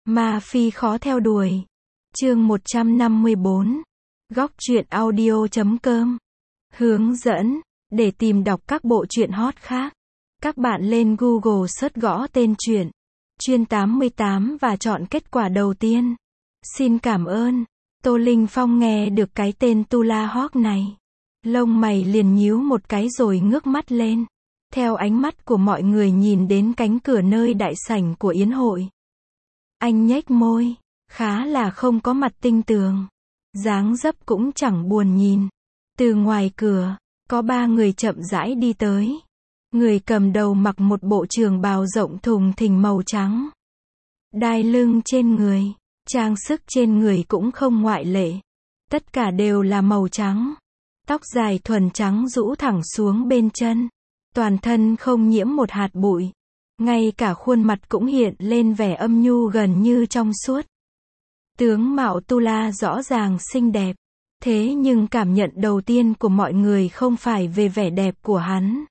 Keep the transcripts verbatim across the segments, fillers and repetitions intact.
Ma Phi khó theo đuổi. Chương một trăm năm mươi bốn. Góc truyện audio chấm com. Hướng dẫn. Để tìm đọc các bộ truyện hot khác, các bạn lên Google search gõ tên truyện Chuyên tám mươi tám và chọn kết quả đầu tiên. Xin cảm ơn. Tô Linh Phong nghe được cái tên Tula Hawk này, lông mày liền nhíu một cái rồi ngước mắt lên. Theo ánh mắt của mọi người nhìn đến cánh cửa nơi đại sảnh của yến hội. Anh nhếch môi, khá là không có mặt tinh tường. Dáng dấp cũng chẳng buồn nhìn. Từ ngoài cửa, có ba người chậm rãi đi tới. Người cầm đầu mặc một bộ trường bào rộng thùng thình màu trắng. Đai lưng trên người, trang sức trên người cũng không ngoại lệ. Tất cả đều là màu trắng. Tóc dài thuần trắng rũ thẳng xuống bên chân. Toàn thân không nhiễm một hạt bụi. Ngay cả khuôn mặt cũng hiện lên vẻ âm nhu gần như trong suốt. Tướng mạo Tula rõ ràng xinh đẹp. Thế nhưng cảm nhận đầu tiên của mọi người không phải về vẻ đẹp của hắn,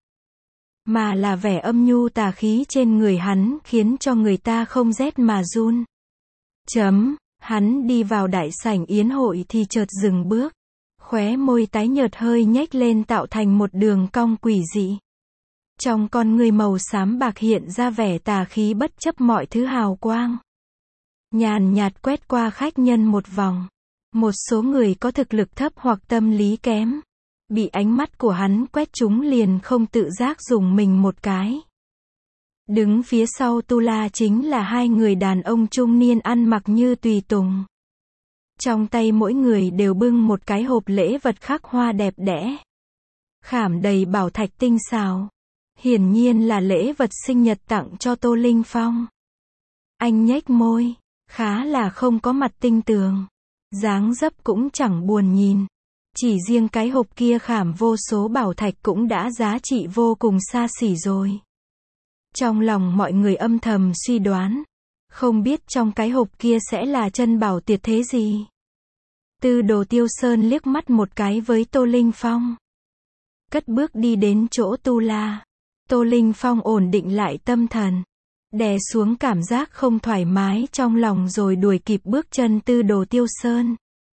mà là vẻ âm nhu tà khí trên người hắn khiến cho người ta không rét mà run. Chấm, hắn đi vào đại sảnh yến hội thì chợt dừng bước. Khóe môi tái nhợt hơi nhếch lên tạo thành một đường cong quỷ dị. Trong con người màu xám bạc hiện ra vẻ tà khí bất chấp mọi thứ hào quang. Nhàn nhạt quét qua khách nhân một vòng. Một số người có thực lực thấp hoặc tâm lý kém, bị ánh mắt của hắn quét chúng liền không tự giác dùng mình một cái. Đứng phía sau Tula chính là hai người đàn ông trung niên ăn mặc như tùy tùng. Trong tay mỗi người đều bưng một cái hộp lễ vật khắc hoa đẹp đẽ, khảm đầy bảo thạch tinh xảo. Hiển nhiên là lễ vật sinh nhật tặng cho Tô Linh Phong. Anh nhếch môi, khá là không có mặt tinh tường. Dáng dấp cũng chẳng buồn nhìn. Chỉ riêng cái hộp kia khảm vô số bảo thạch cũng đã giá trị vô cùng xa xỉ rồi. Trong lòng mọi người âm thầm suy đoán, không biết trong cái hộp kia sẽ là chân bảo tuyệt thế gì. Tư Đồ Tiêu Sơn liếc mắt một cái với Tô Linh Phong, cất bước đi đến chỗ Tula. Tô Linh Phong ổn định lại tâm thần, đè xuống cảm giác không thoải mái trong lòng rồi đuổi kịp bước chân Tư Đồ Tiêu Sơn.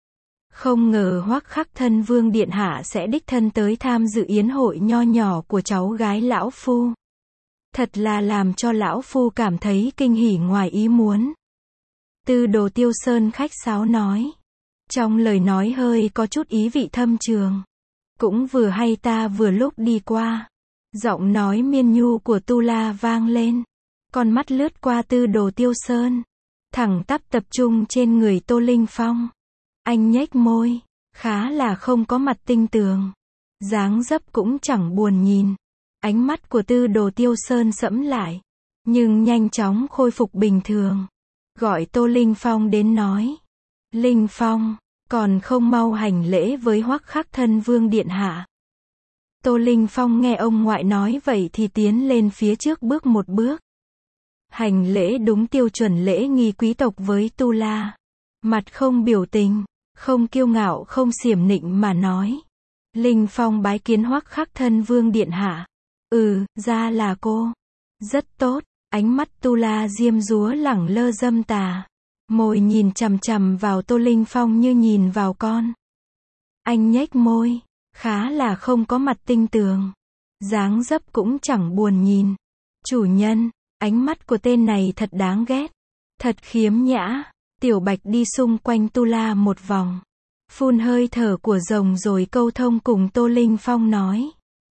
Không ngờ Hoắc Khắc Thân Vương điện hạ sẽ đích thân tới tham dự yến hội nho nhỏ của cháu gái lão phu. Thật là làm cho lão phu cảm thấy kinh hỉ ngoài ý muốn. Tư Đồ Tiêu Sơn khách sáo nói, trong lời nói hơi có chút ý vị thâm trường. Cũng vừa hay ta vừa lúc đi qua. Giọng nói miên nhu của Tula vang lên. Con mắt lướt qua Tư Đồ Tiêu Sơn, thẳng tắp tập trung trên người Tô Linh Phong. Anh nhếch môi, khá là không có mặt tinh tường. Dáng dấp cũng chẳng buồn nhìn. Ánh mắt của Tư Đồ Tiêu Sơn sẫm lại, nhưng nhanh chóng khôi phục bình thường. Gọi Tô Linh Phong đến nói, Linh Phong, còn không mau hành lễ với Hoắc Khắc Thân Vương điện hạ. Tô Linh Phong nghe ông ngoại nói vậy thì tiến lên phía trước bước một bước. Hành lễ đúng tiêu chuẩn lễ nghi quý tộc với Tula. Mặt không biểu tình, không kiêu ngạo không xiểm nịnh mà nói. Linh Phong bái kiến Hoắc Khắc Thân Vương điện hạ. Ừ, ra là cô. Rất tốt. Ánh mắt Tula diêm dúa lẳng lơ dâm tà. Môi nhìn chằm chằm vào Tô Linh Phong như nhìn vào con. Anh nhếch môi, khá là không có mặt tinh tường. Dáng dấp cũng chẳng buồn nhìn. Chủ nhân, ánh mắt của tên này thật đáng ghét. Thật khiếm nhã. Tiểu Bạch đi xung quanh Tula một vòng, phun hơi thở của rồng rồi câu thông cùng Tô Linh Phong nói.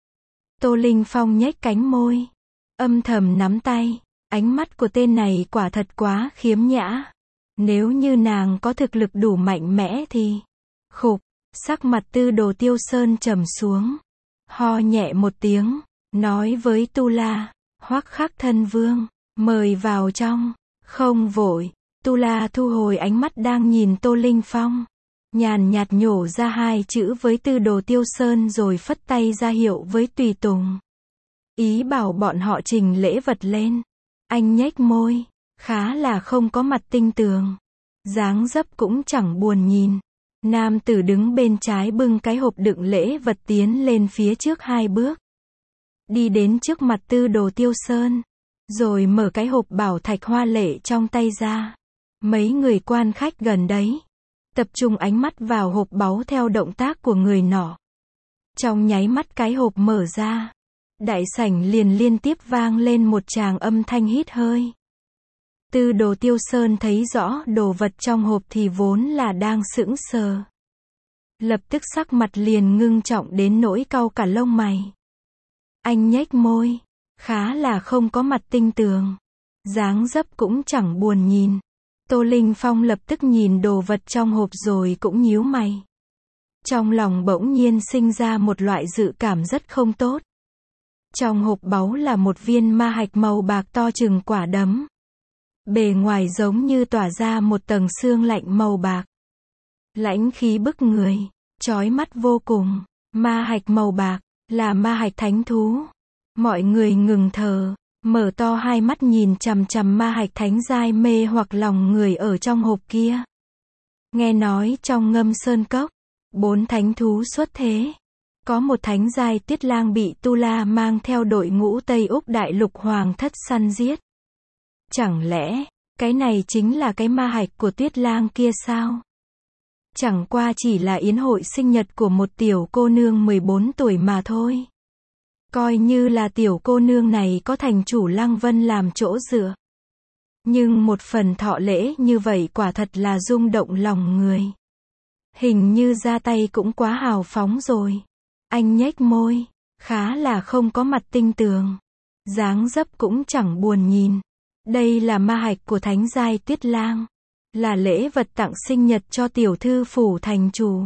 Tô Linh Phong nhếch cánh môi, âm thầm nắm tay. Ánh mắt của tên này quả thật quá khiếm nhã. Nếu như nàng có thực lực đủ mạnh mẽ thì... Khục, sắc mặt Tư Đồ Tiêu Sơn trầm xuống. Ho nhẹ một tiếng, nói với Tula, Hoắc Khắc Thân Vương, mời vào trong. Không vội. Tula thu hồi ánh mắt đang nhìn Tô Linh Phong, nhàn nhạt nhổ ra hai chữ với Tư Đồ Tiêu Sơn rồi phất tay ra hiệu với tùy tùng, ý bảo bọn họ trình lễ vật lên. Anh nhếch môi, khá là không có mặt tinh tường. Dáng dấp cũng chẳng buồn nhìn. Nam tử đứng bên trái bưng cái hộp đựng lễ vật tiến lên phía trước hai bước, đi đến trước mặt Tư Đồ Tiêu Sơn, rồi mở cái hộp bảo thạch hoa lệ trong tay ra. Mấy người quan khách gần đấy tập trung ánh mắt vào hộp báu theo động tác của người nọ. Trong nháy mắt cái hộp mở ra, đại sảnh liền liên tiếp vang lên một tràng âm thanh hít hơi. Tư Đồ Tiêu Sơn thấy rõ đồ vật trong hộp thì vốn là đang sững sờ. Lập tức sắc mặt liền ngưng trọng đến nỗi cau cả lông mày. Anh nhếch môi, khá là không có mặt tinh tường. Dáng dấp cũng chẳng buồn nhìn. Tô Linh Phong lập tức nhìn đồ vật trong hộp rồi cũng nhíu mày. Trong lòng bỗng nhiên sinh ra một loại dự cảm rất không tốt. Trong hộp báu là một viên ma hạch màu bạc to chừng quả đấm. Bề ngoài giống như tỏa ra một tầng sương lạnh màu bạc. Lãnh khí bức người, chói mắt vô cùng. Ma hạch màu bạc, là ma hạch thánh thú. Mọi người ngừng thở, mở to hai mắt nhìn chằm chằm ma hạch thánh giai mê hoặc lòng người ở trong hộp kia. Nghe nói trong Ngâm Sơn Cốc, bốn thánh thú xuất thế. Có một thánh giai Tuyết Lang bị Tu La mang theo đội ngũ Tây Úc Đại Lục Hoàng thất săn giết. Chẳng lẽ, cái này chính là cái ma hạch của Tuyết Lang kia sao? Chẳng qua chỉ là yến hội sinh nhật của một tiểu cô nương mười bốn tuổi mà thôi. Coi như là tiểu cô nương này có thành chủ Lăng Vân làm chỗ dựa. Nhưng một phần thọ lễ như vậy quả thật là rung động lòng người. Hình như ra tay cũng quá hào phóng rồi. Anh nhếch môi, khá là không có mặt tinh tường. Dáng dấp cũng chẳng buồn nhìn. Đây là ma hạch của thánh giai Tuyết Lang. Là lễ vật tặng sinh nhật cho tiểu thư phủ thành chủ.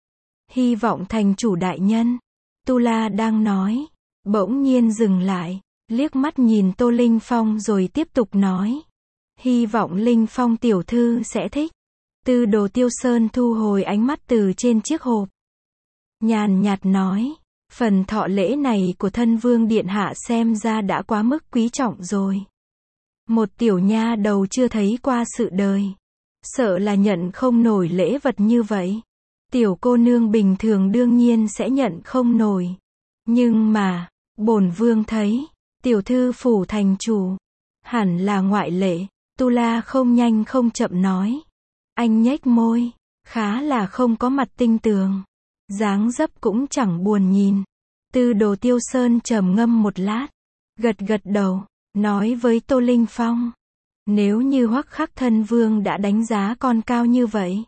Hy vọng thành chủ đại nhân. Tu La đang nói. Bỗng nhiên dừng lại. Liếc mắt nhìn Tô Linh Phong rồi tiếp tục nói. Hy vọng Linh Phong tiểu thư sẽ thích. Tư Đồ Tiêu Sơn thu hồi ánh mắt từ trên chiếc hộp. Nhàn nhạt nói. Phần thọ lễ này của thân vương điện hạ xem ra đã quá mức quý trọng rồi. Một tiểu nha đầu chưa thấy qua sự đời. Sợ là nhận không nổi lễ vật như vậy. Tiểu cô nương bình thường đương nhiên sẽ nhận không nổi. Nhưng mà, bổn vương thấy, tiểu thư phủ thành chủ, hẳn là ngoại lệ. Tu La không nhanh không chậm nói. Anh nhếch môi, khá là không có mặt tinh tường. Dáng dấp cũng chẳng buồn nhìn. Tư Đồ Tiêu Sơn trầm ngâm một lát, gật gật đầu, nói với Tô Linh Phong. Nếu như Hoắc Khắc thân vương đã đánh giá con cao như vậy.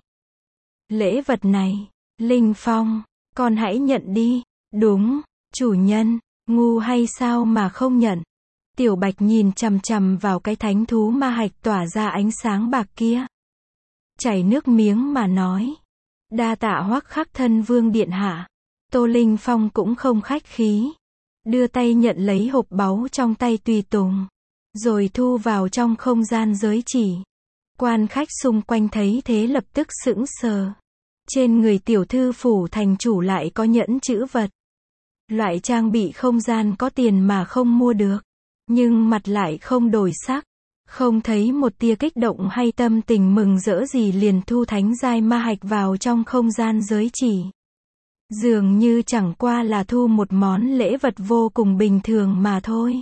Lễ vật này, Linh Phong, con hãy nhận đi. Đúng, chủ nhân, ngu hay sao mà không nhận. Tiểu Bạch nhìn chằm chằm vào cái thánh thú ma hạch tỏa ra ánh sáng bạc kia. Chảy nước miếng mà nói. Đa tạ Hoắc Khắc thân vương điện hạ. Tô Linh Phong cũng không khách khí. Đưa tay nhận lấy hộp báu trong tay tùy tùng. Rồi thu vào trong không gian giới chỉ. Quan khách xung quanh thấy thế lập tức sững sờ. Trên người tiểu thư phủ thành chủ lại có nhẫn chữ vật. Loại trang bị không gian có tiền mà không mua được. Nhưng mặt lại không đổi sắc. Không thấy một tia kích động hay tâm tình mừng rỡ gì liền thu thánh giai ma hạch vào trong không gian giới chỉ. Dường như chẳng qua là thu một món lễ vật vô cùng bình thường mà thôi.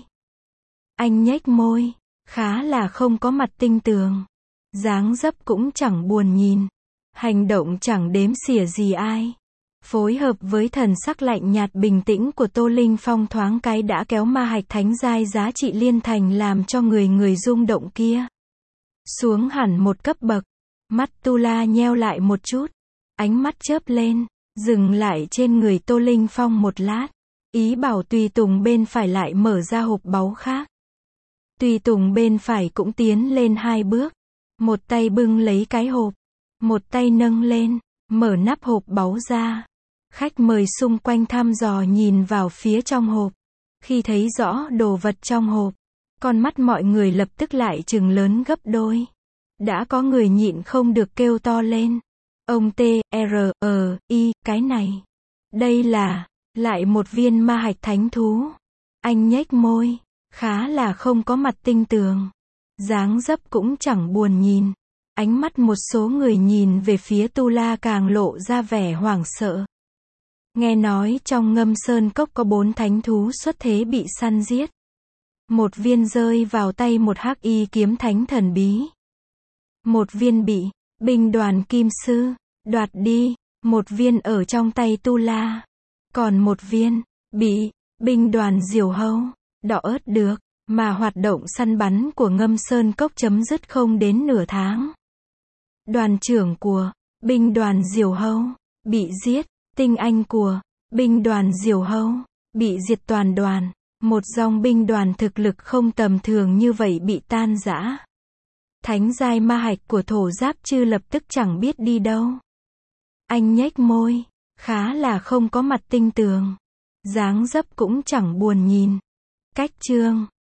Anh nhếch môi, khá là không có mặt tinh tường. Dáng dấp cũng chẳng buồn nhìn. Hành động chẳng đếm xỉa gì ai. Phối hợp với thần sắc lạnh nhạt bình tĩnh của Tô Linh Phong thoáng cái đã kéo ma hạch thánh giai giá trị liên thành làm cho người người rung động kia xuống hẳn một cấp bậc. Mắt Tu La nheo lại một chút. Ánh mắt chớp lên, dừng lại trên người Tô Linh Phong một lát. Ý bảo tùy tùng bên phải lại mở ra hộp báu khác. Tùy tùng bên phải cũng tiến lên hai bước. Một tay bưng lấy cái hộp. Một tay nâng lên, mở nắp hộp báu ra. Khách mời xung quanh thăm dò nhìn vào phía trong hộp. Khi thấy rõ đồ vật trong hộp, con mắt mọi người lập tức lại trừng lớn gấp đôi. Đã có người nhịn không được kêu to lên. Ông T, R, E, I, cái này. Đây là, lại một viên ma hạch thánh thú. Anh nhếch môi, khá là không có mặt tinh tường. Dáng dấp cũng chẳng buồn nhìn. Ánh mắt một số người nhìn về phía Tu La càng lộ ra vẻ hoảng sợ. Nghe nói trong Ngâm Sơn Cốc có bốn thánh thú xuất thế bị săn giết. Một viên rơi vào tay một hắc y kiếm thánh thần bí. một viên bị binh đoàn Kim Sư đoạt đi, một viên ở trong tay Tu La, còn một viên bị binh đoàn Diều Hâu đọ ớt được, mà hoạt động săn bắn của Ngâm Sơn Cốc chấm dứt không đến nửa tháng. Đoàn trưởng của binh đoàn Diều Hâu bị giết, tinh anh của binh đoàn Diều Hâu bị diệt toàn đoàn, một dòng binh đoàn thực lực không tầm thường như vậy bị tan rã. Thánh giai ma hạch của Thổ Giáp Chư lập tức chẳng biết đi đâu. Anh nhếch môi, khá là không có mặt tinh tường, dáng dấp cũng chẳng buồn nhìn. Cách chương